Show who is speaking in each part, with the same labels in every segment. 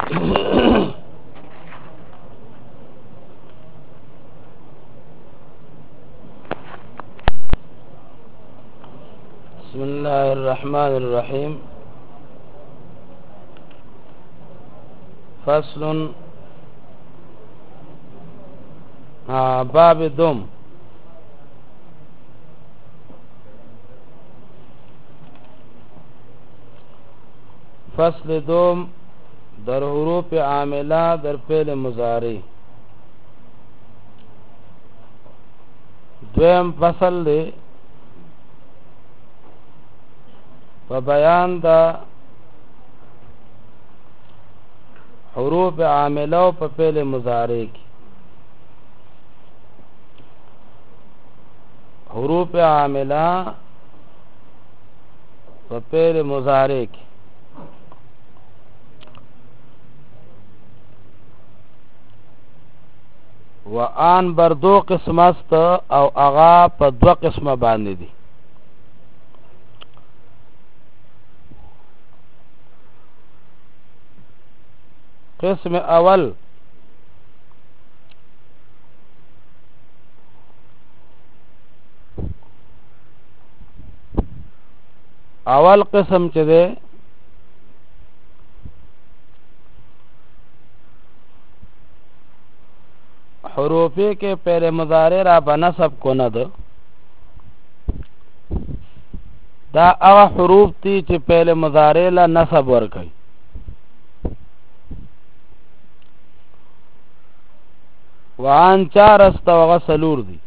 Speaker 1: بسم الله الرحمن الرحيم. فصل باب دوم. فصل دوم در حروف عامله در فعل مضارع. دویم فصل دی په بیان دا حروف عامله او په فعل مضارع کې. حروف عامله په فعل مضارع کې وان بر دو قسم است او اغا په دو قسمه باندې دي. قسم اول قسم چې ده حروفی کې پہل مضارع را بنسب کو نه ده. دا هغه حروف دي چې پہل مضارع لا نسب ورکوي. وان چار است وغه سلور دي.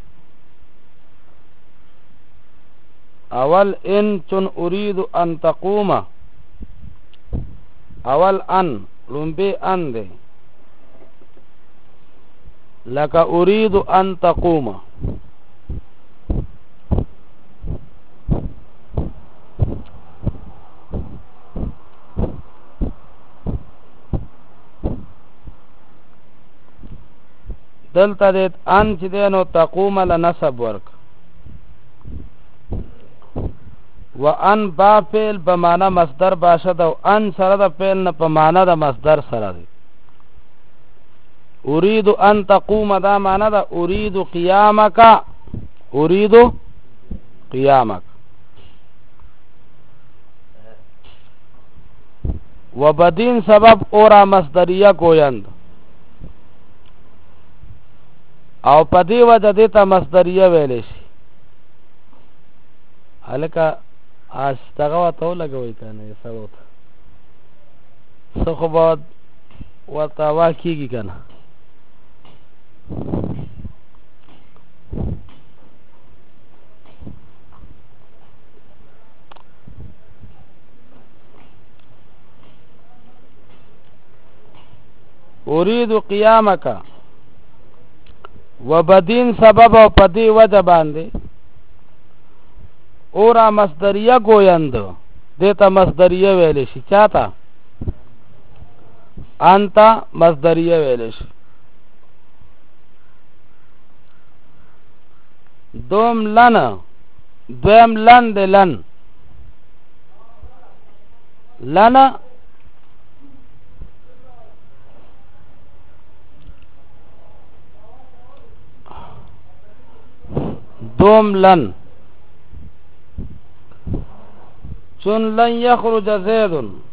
Speaker 1: اول ان چون اريد ان تقوم. اول ان لومبي ان ده لك اريد ان تقوم. دلته دې ان چې دینو تقوم لنسب ورک وان با فعل بمعنى مصدر باشد او ان سره د فعل نه په معنا د مصدر سره دی. اريد ان تقوم دا معنا دا اريد قيامك. اريد قيامك. وبدین سبب اورا مصدریه گویند او پدی وجه دیتا مصدریه ویلی شي. هلکه استغوا تو لګوي کنه یې سبوت سخو بعد ورته واکیږي کنه. اريد قيامك وبدین سبب او پدی وجه باندې اورا مصدریه گویند دیتا مصدریه ویلی شي. چاہتا انتا مصدریه ویلی شي. دوم لن دویم لن دی لن لن دوم لن چون لن یخرج زید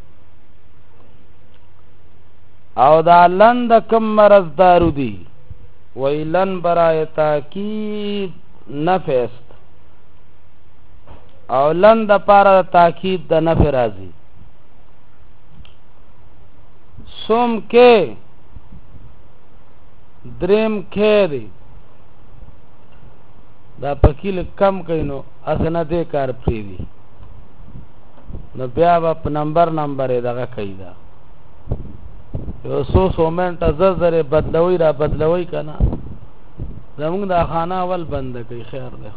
Speaker 1: او دا لن دا کم مرض دارو دی وی لن برای تاکید نفست او لن دا پارا تاکید دا نف رازی. سوم کے درم کے دی دا پکیل کم کینو اسنه دې کار پری دی نو بیا په نمبر دغه کیدا یو سو منټه زره بدلوي را بدلوي کنه زمونږ د خانه اول بند کوي. خیر ده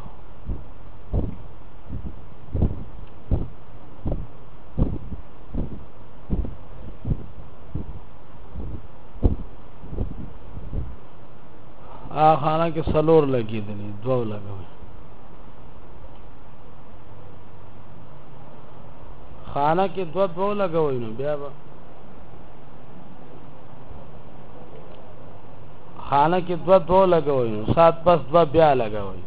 Speaker 1: خانه کې سلور لګیدلی دوه لګوي. خانه کې دوه لګوي نو بیا خانه کې دو لګوي نو سات پس دو بیا لګوي.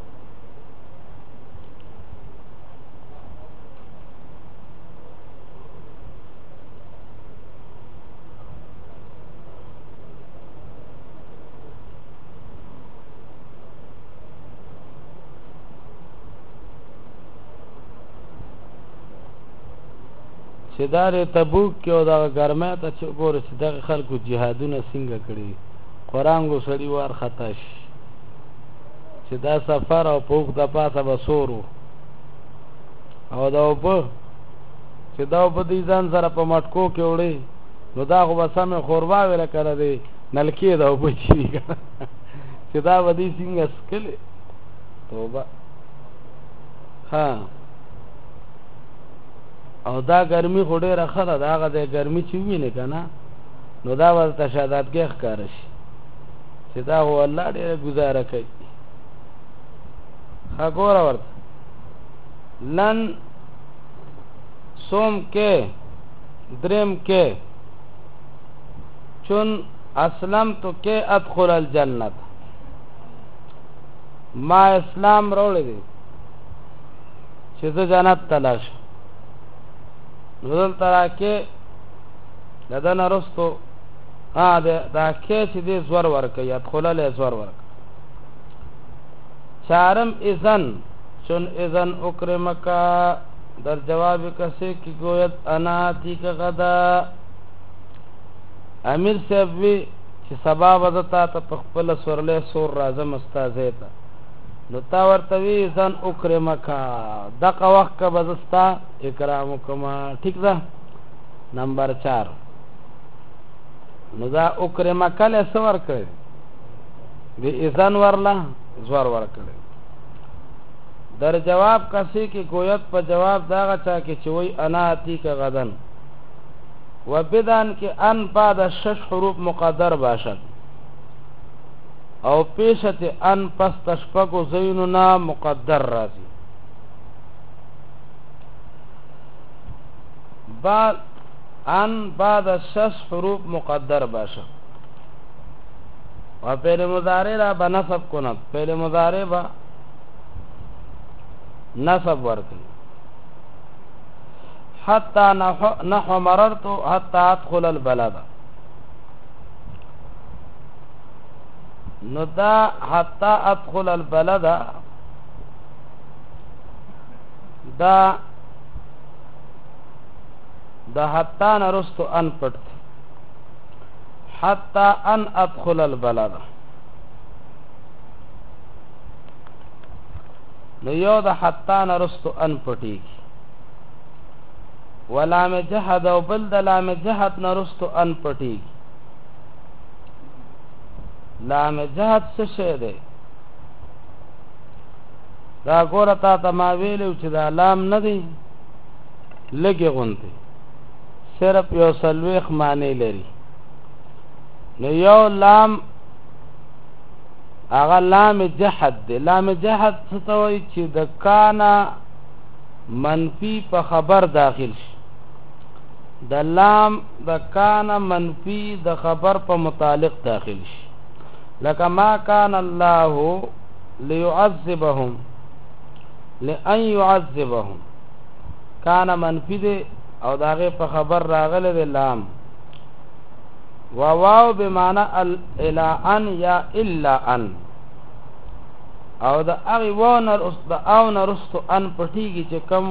Speaker 1: چې دا تبوک کې او دا ګرمه ته چې ګوره چې دغه خلکو جهادونه څنګه کړي قرانګو سړی وار خطا شي چې دا سفر او پوک د پاسه بسورو او دا وب چې دا وب دې ځان سره په مټکو کې وړي نو دا خو بسمه خوروا ویل کړه دې نلکی دا وب چی چې دا ودی څنګه سکله توبه. ها او دا ګرمي خو ډېره ښه ده، دا هغه د ګرمي چې ووینې که نه نو دا ورته شهادتګۍ ښکاره شي چې دا خو الله ډېره ګزاره کوي. ښه ګوره ورته لن سوم کې درم کې چون اسلم تو کې ادخل الجنت ما اسلام روړی دی چې زه جنت ته لاړ شم. نزل تراکه لدن رستو دا که چې دی زور ورکه یدخله زور ورکه. چارم اذن چون اذن اکرمکا در جواب کسی کی گوید انا تی که غدا امیر صاحب وی چې سبا وزتا ته پخپل سورله سور رازم استازه تا نو تا ورتوی ځان اکرمکا دغه وخت کا بزستا اکرام کما. ٹھیک ده. نمبر 4 نو دا اکرمکا له سور کړي به اذن ورلا زور ور کړي. در جواب کسی کی گویت په جواب داغه چا کې چوي انا اتی کا غدن و بدان کې ان بعد 6 حروف مقدر باشد او پیشت ان پس تشپگو زینونا مقدر رازی. بعد ان بعد 6 حروف مقدر باشه و پیل مضارع را با نصب کند. پیل مضارع با نصب ورکن. حتی نحو مررتو حتی ادخل البلد نو دا حتی ادخل البلد دا حتی نرستو ان پڑت حتی ان ادخل البلد نو یو دا حتی نرستو ان پٹی ولام جهد او بل د لام جهد نرستو ان پٹی. لام جهد څه شی دی؟ دا ګوره تا ته ما ویلو چې دا لام نه دی لږې غوندې صرف یو څلوېښت معنی لري. نو یو لام هغه لام جهد دی. لام جهد څه ته وایي چې د کانا منفی په خبر داخل شي. د لام د کانا منفی د خبر په متعلق داخل شي. لکه ما کان الله لیعذبهم لئن يعذبهم کان منفی دی او داغه په خبر راغله د لام واو بمعنى الا ان یا الا ان او د اغه ونر اس د او نرستو ان پټیږي چې کم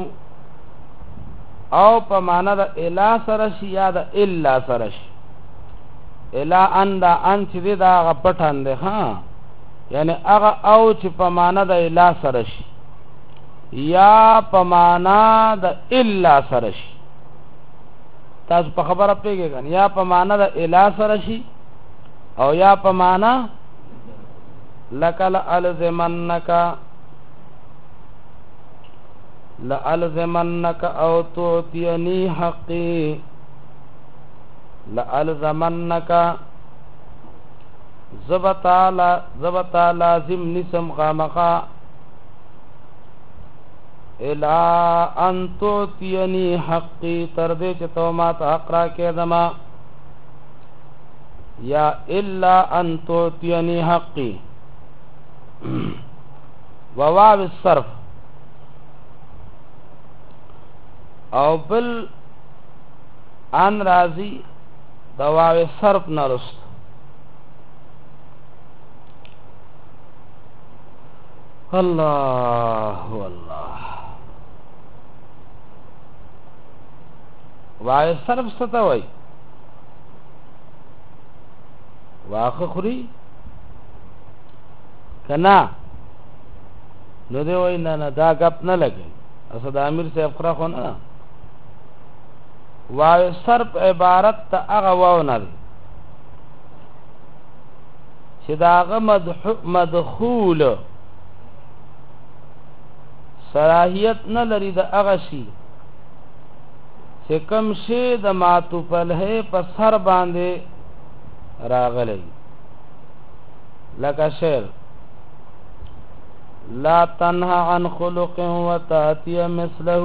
Speaker 1: او په معنا د الا سره شي یا د الا سره شي. الا ان دا ان چې دا غ پټان ده ها یعنی هغه او چې په معنا د الا سره شي یا په معنا د الا سره شي. تاسو په خبره پیږئ یا په معنا د الا سره شي او یا په معنا لکل لألزمنك او تعطيني حقي لألزمنك زبتا لازم نسم خامخا الا ان تعطيني حقي تر دې چې تو ما ته حق را کې دما یا الا ان توتینی حقی وواو الصرف او بل ان راضی دواو صرف نرست اللہ واللہ واو صرف ستوي واخه خوري کنا نو دی وای نه دا غپ نه لګي اسد امیر صاحب خره خو نه واو صرف عبارت ته هغه واو نه چې داغه مدخول صلاحیت نه لري د هغه شي چې کوم شی د معطوف علیه په سر باندې راغلی لکه شعر لا تنهى عن خلق وتأتي مثله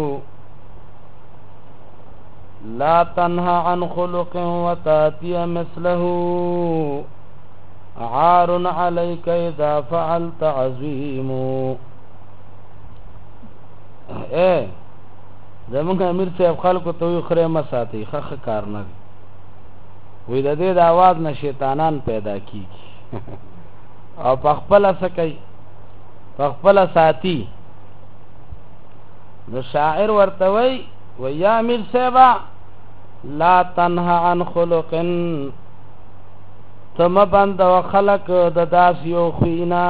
Speaker 1: لا تنهى عن خلق وتأتي مثله عار عليك إذا فعلت عظيم زمونږ امیر صاحب خلکو ته وی خره ما ساتي خخ کار نه وی د دې د आवाज نه شیطانان پیدا کیږي او پخپل سکي پخپل ساتي نو شاعر ورته وی یا امیر صاحب لا تنهى عن خلق تم بند وخلق د داس یو خینا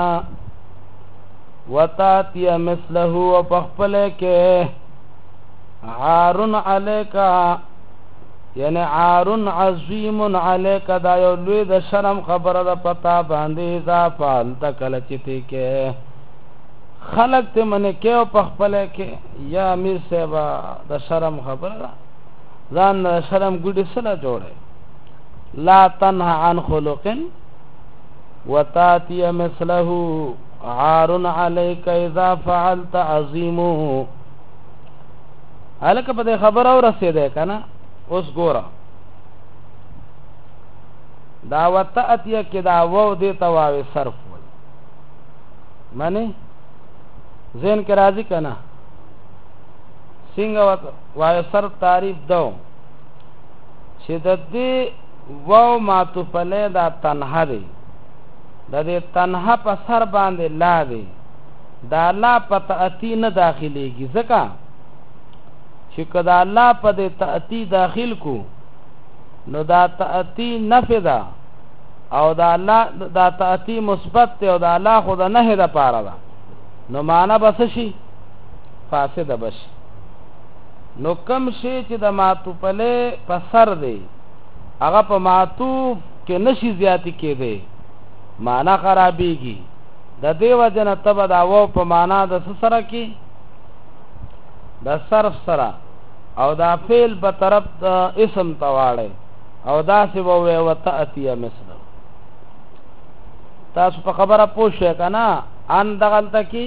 Speaker 1: وتاتی مثله وپخپل کې عار علیکا یعنی عار عظیم علیکا دا یو لوی د شرم خبره د پتا باندې اضافال تکل چتی کې خلق ته منه کې او پخپل کې یا امیر صاحب د شرم خبره ځان شرم ګډي سره جوړه لا تنهى عن خلق وتاتي مثله عار عليك اذا فعلت عظيمه الکه په خبر او رسیدای کنه اوس ګوره دعوت اتیه کې دا وو دې تواوی صرف وای معنی ذهن کې راځي کنه څنګه وای صرف تعریف دو چې د دې وو معطوف له دا تنها دی د دې تنها په سر باندې لا دی دا لا په تاتی نه داخليږي ځکه چې کدا الله په دې تاتی داخل کو نو دا تاتی نفی ده او دا الله دا تاتی مثبت ته او دا الله خود نه ده پاره ده نو معنا بس شي فاسد بش نو کم شي چې د معطوف له په سر دی هغه په معطوف کې نشي زیاتی کېده معنا خرابېږي د دیو جن تبع دا و په معنا د سره کې د صرف سره او دا فعل په طرف د اسم تواړي او دا سی وو وتاتیه مثله تاسو په خبره پوښښ کنه ان دغلته کې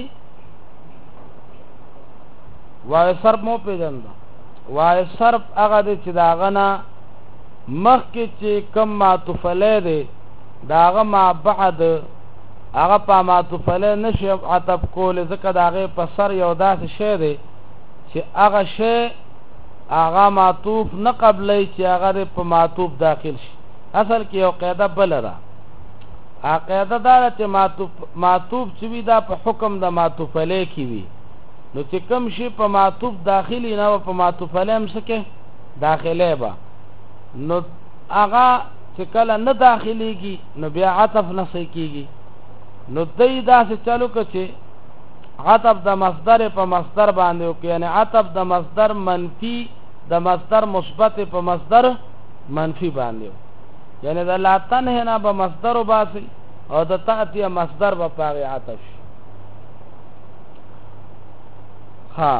Speaker 1: وای صرف مو پیژند وای صرف هغه چې دا غنا مخ کې چې کم معطوف له دی داغه ما بعد هغه په معطوف له نشي عطف کول ځکه داغه په سر یو داسې شی دی چې هغه شی هغه معطوف نه قبلې چې هغه په معطوف داخل شي اصل کې یو قاعده بل را قاعده دا چې معطوف چې وي دا په حکم د معطوف له کې وي نو چې کوم شی په معطوف داخلي نه په معطوف له هم سکه داخله به نو هغه چې کله نه داخليږي نو بیا عطف نه سکیږي نو دای دا څه چالو کچې عطف د مصدر په مصدر باندې او یعنی عطف د مصدر منفی د مصدر مثبت په مصدر منفی باندې یعنی د لا تنه نه به مصدر وباسي او د تاتیه مصدر په پاره عطف ها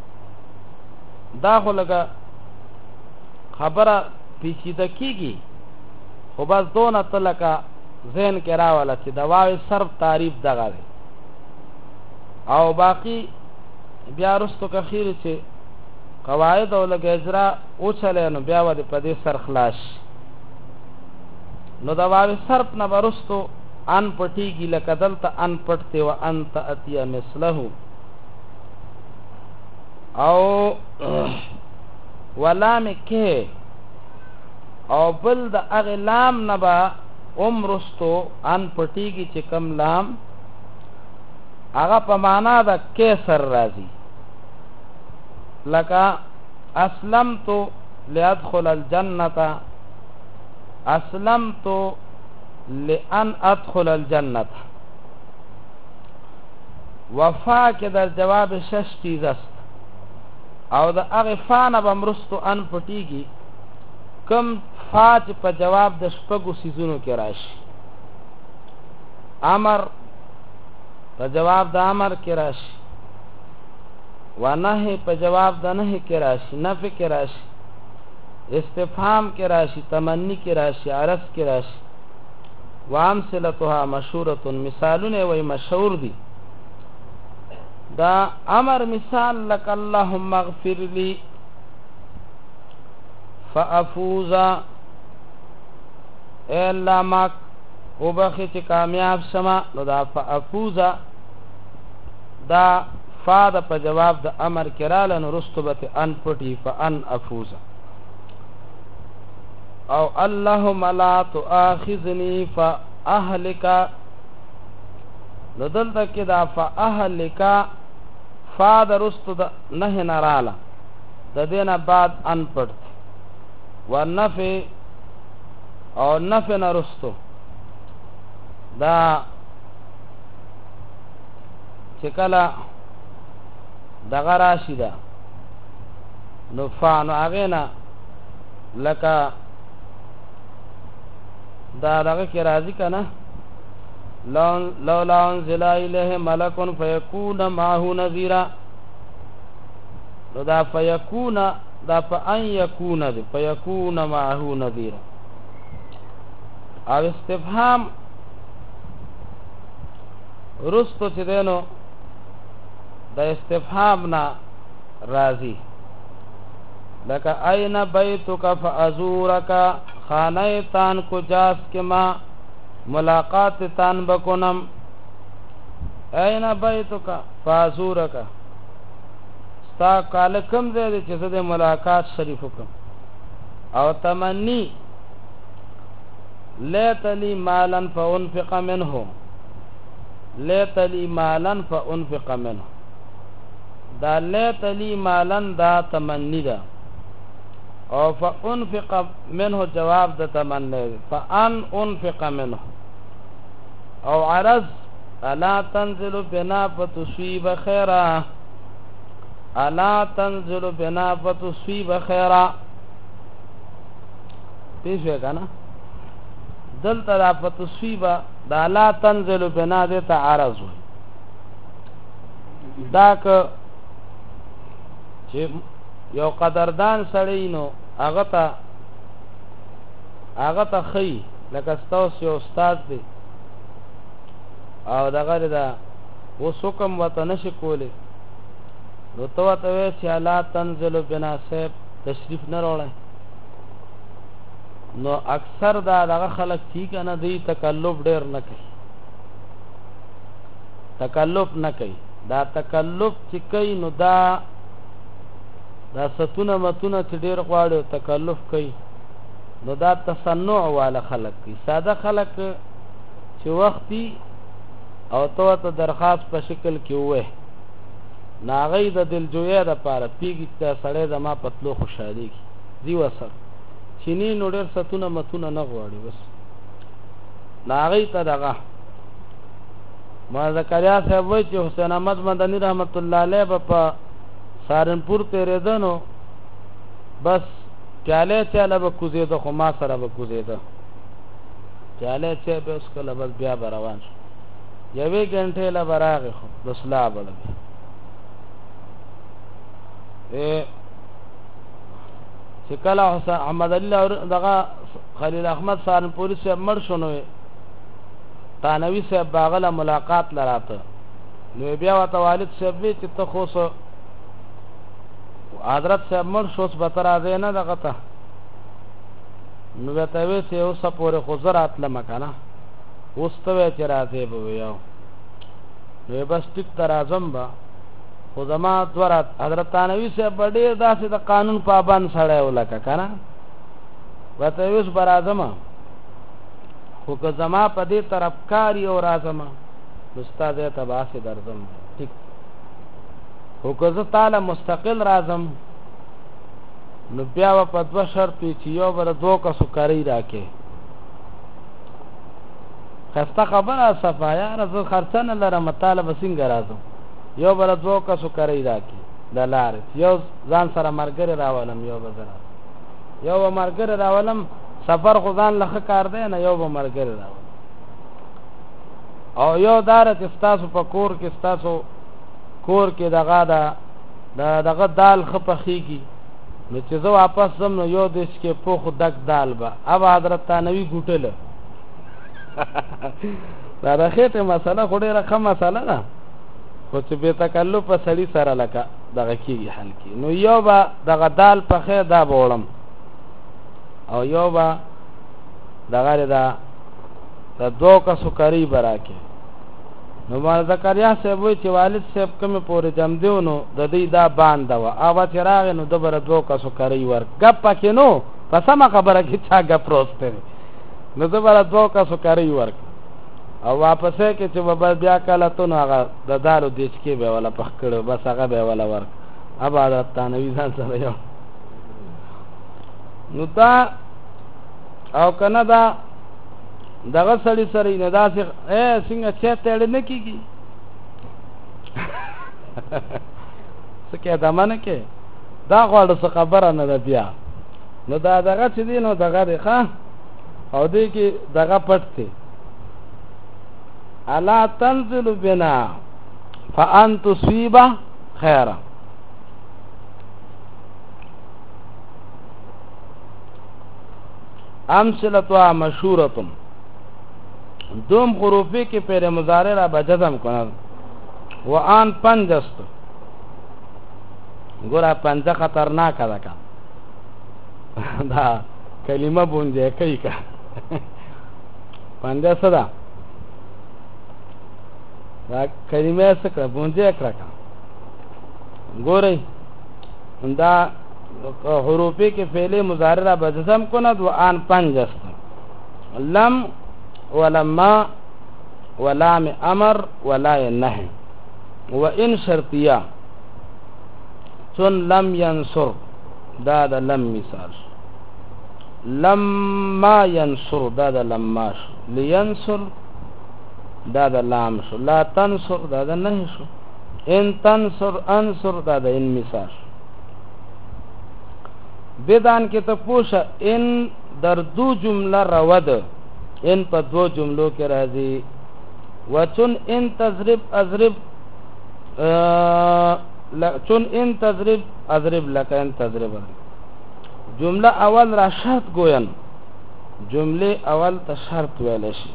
Speaker 1: دا خو لګه خبره پیچیده کیږي خو بس دونه تلکه ذهن کې راواله چې د واو صرف تعریف دغه دی او باقی بیا رستو که خیر چې قواعد او لګ اجرا او چلے نو بیا ود په دې سر خلاص نو دا واو صرف نه برستو ان پټیږي لکه دلته ان پټته و انت اتیا مثله او ولام کې او بل د اغه لام نه با عمرستو ان پټیږي چې کم لام هغه په معنا د کسر راځي لکه اسلمت لادخل الجنه اسلمت لان ادخل الجنه وفا کې در جواب شش چیز است او د هغه فانه بمرستو ان پټیږي کم فاج په جواب د شپږو سيزونو کې راشي امر په جواب د امر کې راشي ونهي په جواب د نهي کې راشي نفي کې راشي استفهام کې راشي تمنی کې راشي عرض کې راشي وامثلتها مشهوره مثالونه وي مشهور دي دا امر مثال لك اللهم اغفر لي فافوز الا ما وبخي چې کامیاب شمه نو دا فافوز دا فاده په جواب د امر کراله نو رستبت ان پټي فان افوز او اللهم لا تؤاخذني فاهلك نو دلته کې دا فاهلك فاده رستو د نه نراله د دینه بعد ان پټ ورنفع او نفع نرستو دا چې کله دغه راشي ده نو فانو هغې نه لکه دا دغه کې راځي که نه لولا انزل الیه ملک فیکون معه نذیرا نو دا فیکون دا فان یکون دی فیکون معه نذیرا او استفهام رستو چې دینو د استفهام نا راضی لکه این بیتک فازورک خانه تان کو جاس کے ما ملاقات تان بکنم این بیتک فازورک ستا کال کم زیده چې زده ملاقات شریف کم او تمنی لیت لی مالا فانفق منه لیت لی مالا فانفق منه دا لیت لی مالا دا تمنی دا او فانفق منه جواب دا تمنی فان انفق منه او عرض الا تنزل بنا فتصیب خیرا الا تنزل بنا فتصیب خیرا پیش ہے کنا دلتا دا فتصیب دا لا تنزل بنا دیتا عرض ہوئی دا که یو قدردان سړی نو هغه ته خی لکه ستاسو یو استاد دی او دغه دا اوس حکم وته نشي کولی نو ته ورته وایې چې لا تنزل بنا صاحب تشریف نه راوړی نو اکثر دا دغه خلک ٹھیک نه دی تکلف ډیر نه کوي تکلف نه کوي دا تکلف چې کوي نو دا ستونه متونه چې ډیر غواړي تکلف کوي نو دا تصنع والا خلق کوي ساده خلق چې وختي او ته درخواست په شکل کې وې ناغې د دلجویا د پاره پیږي ته سړی د ما پتلو خوشحالي کی دی وسر چینی نو ډیر ستونه متونه نه غواړي بس ناغې ته دغه ما زکریا صاحب وایي چې حسین احمد مدنی رحمت الله علیه په سارنپور تیرېدنو بس چاله چاله به کوزېده خو ما سره به کوزېده چاله چې به اوس کله بس بیا به روان شو یوې ګنټې له به راغې خو دسلا بړه چې کله حسین احمد الله دغه خلیل احمد سارنپوري صاحب مړ شو نو تانوي صاحب باغله ملاقات لراته نو بیا ورته والد صاحب وی چې ته خو حضرت صاحب مړ شو بتر راځي نه دغه ته نو به ته وی چې اوسه پورې خو زه راتلم که نه اوس ته وی چې راځې به ویو نو بس ټیک ته راځم به خو زما دوه رات حضرت تانوي صاحب به ډېر داسې د قانون پابند سړی و لکه که نه به ته وی اوس به راځم خو که زما په دې طرف کار یې او راځم نو ستا ځای ته به هسې درځم ټیک خو که زه تاله مستقل راځم نو بیا به په دوه شرط وي چې یو به د 2 کسو کرۍ راکې خسته خبره صفا یاره زه خرڅه نه لرم تاله به څنګه راځم یو به د 2 کسو کرۍ راکې د لارې یو ځان سره ملګري راولم یو به زه یو به ملګري راولم سفر خو ځان له ښه کار دی نه یو به ملګري راولم او یو داره چې ستاسو په کور کې ستاسو کور کې دغه دال ښه پخېږي نو چې زه واپس ځم نو یو دیش کې پوخ دک دال به اب حضرت تانوي ګوټله دا د خېټې مسله خو ډېره ښه مسله ده خو چې بې تکلفه سړي سره لکه دغه کېږي حل کېږي نو یو به دغه دال پخې دا به وړم او یو به دغه د 2 کسو کرۍ به راکې نو مولانا زکریا صاحب وایي چې والد صاحب کومې پورې جمدیو نو د دوی دا بانده وه هغه چې راغی نو ده به 2 کسو کرۍ ورک ګپ پکې نو په سمه خبره کې چا ګپ روسته دی نو ده به 2 کسو کرۍ ورک او واپسې کې چې به بیا کله ته نو هغه د دالو دیچکې به یې وله پخ کړی بس هغه به یې وله ورک اب حضرت تانوي ځان سره یو نو دا او که نه دا دغه سړي سره یې نه داسې څنګه چای تیړې نه کېږي څه کې دمه نه کې دا غواړه څه خبره نه ده بیا نو دا دغه چې دی نو دغه دی ښه او دې کې دغه پټ دی الا تنزل بنا فان تصيب خيرا امثلتها مشهورة دوم حروفی کې پیر مضارع را بجزم کنه و آن 5 است ګوره 5 خطرناک ده کا دا کلمه بونځه کوي کا 5 صدا دا کلمه څه کړه بونځه کړه کا ګوره دا حروفی کې فعل مضارع را بجزم کنه و آن 5 است لم ولما ولام امر ولا النهي وان شرطيه چون لم ينصر دا لم مثال لما ينصر دا لما شو لينصر دا لام شو لا تنصر دا نهي شو ان تنصر انصر دا ان مثال بدان کې ته پوښه ان در 2 جمله رود ان په 2 جملو کې راځي وچن ان تضرب اضرب چون ان تضرب اضرب لك ان تضرب جمله اول را شرط گوین جمله اول ته شرط ویل شي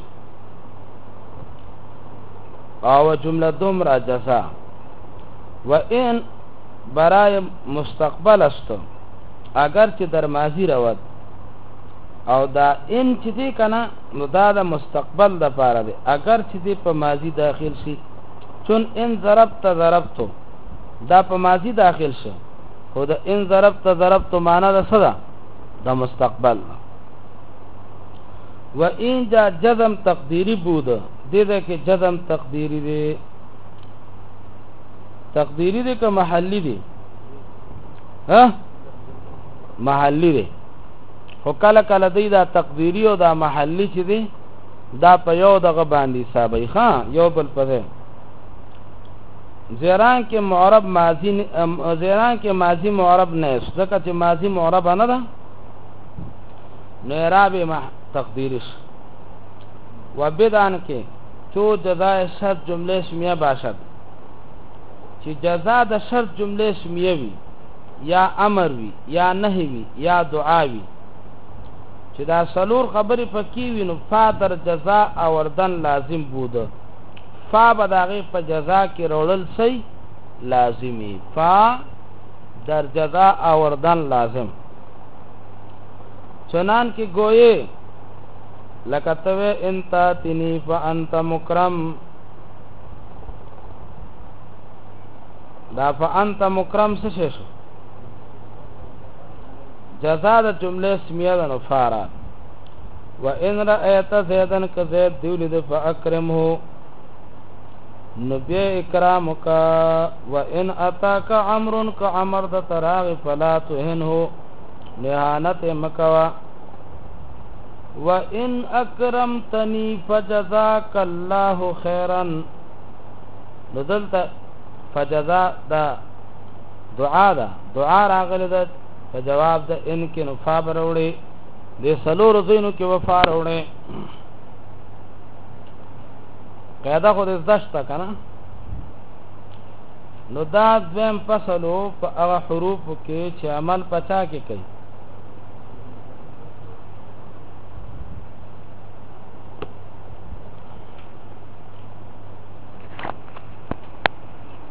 Speaker 1: او جمله دوم را جزا و ان برای مستقبل است اگر چې در ماضی رود او دا ان چې دی کنه نو دا د مستقبل د پاره دی اگر چې دی په ماضی داخل شي چون ان ضربت ضربتو دا په ماضی داخل شي خو دا ان ضربت ضربتو معنا د صدا د مستقبل و ان جا جزم تقدیری بود دې کې جزم تقدیری دی که محلی دی ها محلی دی خو کله کله دی دا تقدیری او دا محلی چې دی دا په یو دغه باندې حسابي ښا یو بل په زیران کې معرب ماضی زیران کې ماضی معرب نه ځکه چې ماضی معرب نه ده اعراب تقدیرش و بدان کې تو جزای شرط جمله اسمیه باشد چې جزا د شرط جمله اسمیه وي یا امر وي یا نهی وي یا دعا وي چې دا سلور خبرې پکې وي نو فا در جزا اوردن لازم بوده فا به د هغې په جزا کې روړل سی لازمي فا در جزا اوردن لازم چنان کی گوئے لکتوے انتا تنی فانت مکرم دا فانت مکرم سے شو جزا دا جملے اسمیہ دا نفارا وَإِنْ رَأَيْتَ زَيْدًا كَزَيْدْ دِوْلِدِ فَأَكْرِمْهُ نبی اکرامکا وَإِنْ أَتَاكَ عَمْرٌ كَعَمَرْ دَ تَرَاغِ فَلَا تُهِنْهُ نحانت مکوا وَإِنْ أَكْرَمْتَنِي فَجَزَاكَ اللَّهُ خَيْرًا ندلت فجزا دا دعا راغلی دا فجواب دا ان کی نفا بروڑی دی سلور زینو کی وفا روڑی قیده خود ازدشتا کنا نو دا دویم فصلو پا اغا حروفو کی چه عمل پچا کی کئی